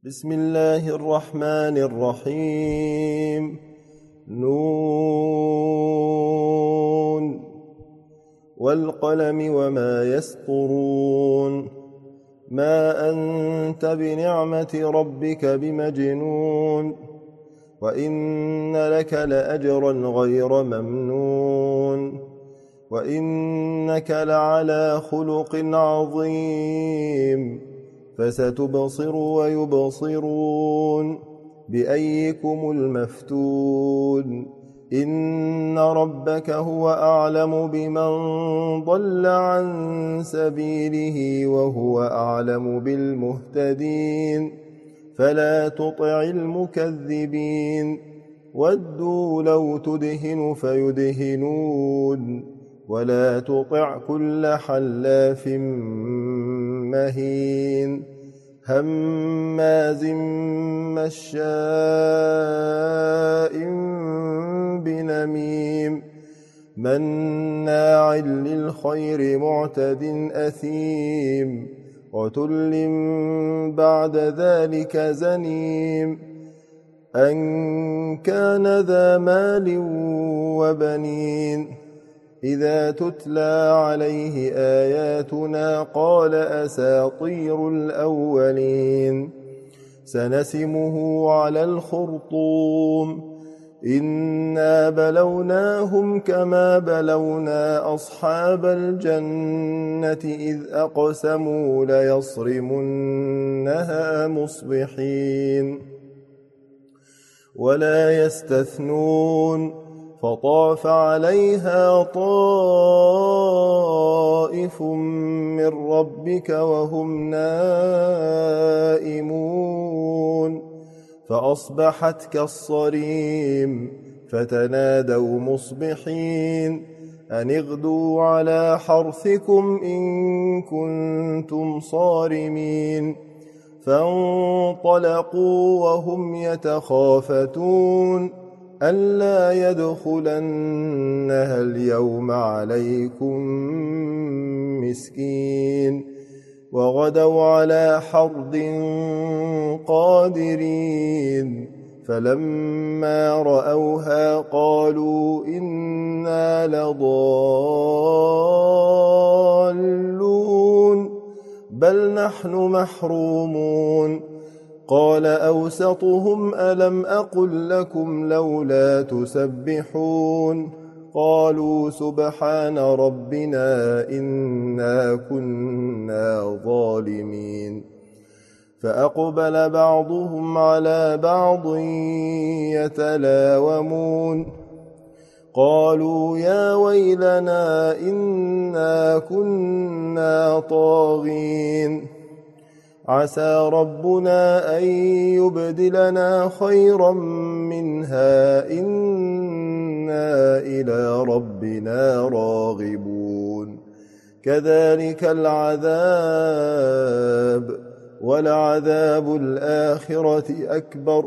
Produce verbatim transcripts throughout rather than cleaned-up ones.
بسم الله الرحمن الرحيم. نون والقلم وما يسطرون. ما أنت بنعمة ربك بمجنون، وإن لك لأجرا غير ممنون، وإنك لعلى خلق عظيم. فستبصر ويبصرون بأيكم المفتون. إن ربك هو أعلم بمن ضل عن سبيله وهو أعلم بالمهتدين. فلا تطع المكذبين. ودوا لو تدهن فيدهنون، ولا تطع كل حلاف مهين هماز مشاء بنميم مناع للخير معتد أثيم عتل بعد ذلك زنيم أن كان ذا مال وبنين. إذا تتلى عليه آياتنا قال أساطير الأولين. سنسمه على الخرطوم. إنا بلوناهم كما بلونا أصحاب الجنة إذ أقسموا ليصرمنها مصبحين ولا يستثنون. فطاف عليها طائف من ربك وهم نائمون فأصبحت كالصريم. فتنادوا مصبحين أن اغدوا على حرثكم إن كنتم صارمين. فانطلقوا وهم يتخافتون ألا يدخلنها اليوم عليكم مسكين. وغدوا على حرد قادرين. فلما رأوها قالوا إنا لضالون بل نحن محرومون. قال أوسطهم ألم أقل لكم لولا تسبحون. قالوا سبحان ربنا إنا كنا ظالمين. فأقبل بعضهم على بعض يتلاومون قالوا يا ويلنا إنا كنا طاغين. عسى ربنا أن يبدلنا خيرا منها إنا إلى ربنا راغبون. كذلك العذاب ولعذاب الآخرة أكبر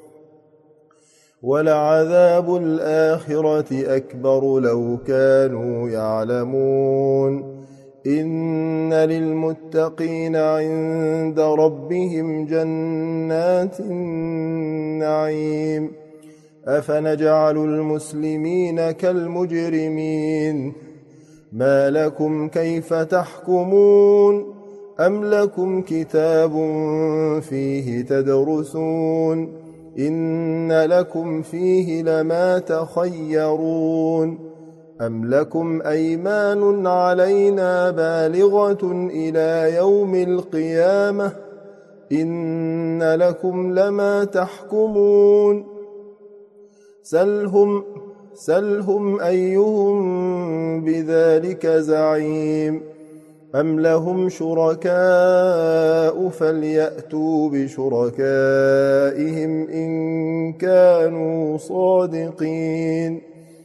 ولعذاب الآخرة أكبر لو كانوا يعلمون. إن للمتقين عند ربهم جنات النعيم. أفنجعل المسلمين كالمجرمين. ما لكم كيف تحكمون. أم لكم كتاب فيه تدرسون. إن لكم فيه لما تخيرون. أم لكم أيمان علينا بالغة إلى يوم القيامة. إن لكم لما تحكمون. سلهم, سلهم أيهم بذلك زعيم. أم لهم شركاء فليأتوا بشركائهم إن كانوا صادقين.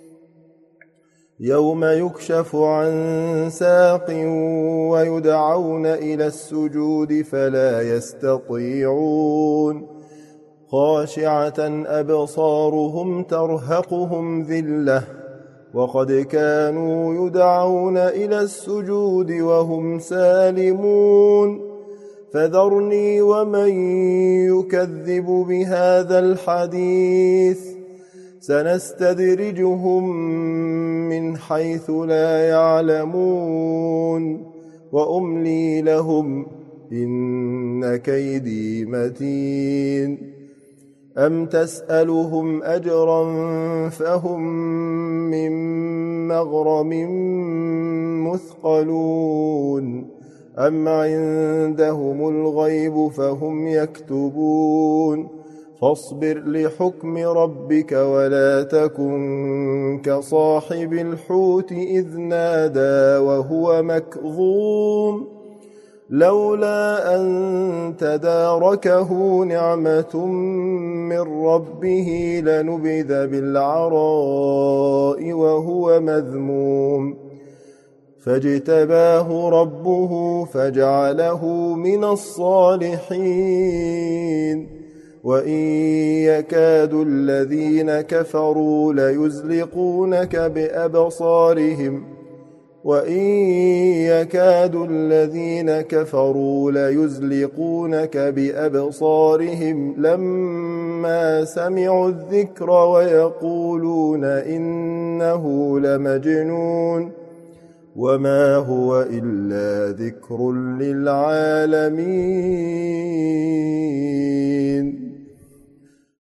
يوم يكشف عن ساق ويدعون إلى السجود فلا يستطيعون. خاشعة أبصارهم ترهقهم ذلة وقد كانوا يدعون إلى السجود وهم سالمون فذرني ومن يكذب بهذا الحديث سنستدرجهم من حيث لا يعلمون وأملي لهم إن كيدي متين أم تسألهم أجرا فهم من مغرم مثقلون أم عندهم الغيب فهم يكتبون فاصبر لحكم ربك ولا تكن كصاحب الحوت إذ نادى وهو مكظوم لولا أن تداركه نعمة من ربه لنبذ بالعراء وهو مذموم فاجتباه ربه فجعله من الصالحين وإن يكاد الذين كفروا ليزلقونك بأبصارهم وإن يكاد الذين كفروا ليزلقونك بأبصارهم لما سمعوا الذكر ويقولون إنه لمجنون وما هو إلا ذكر للعالمين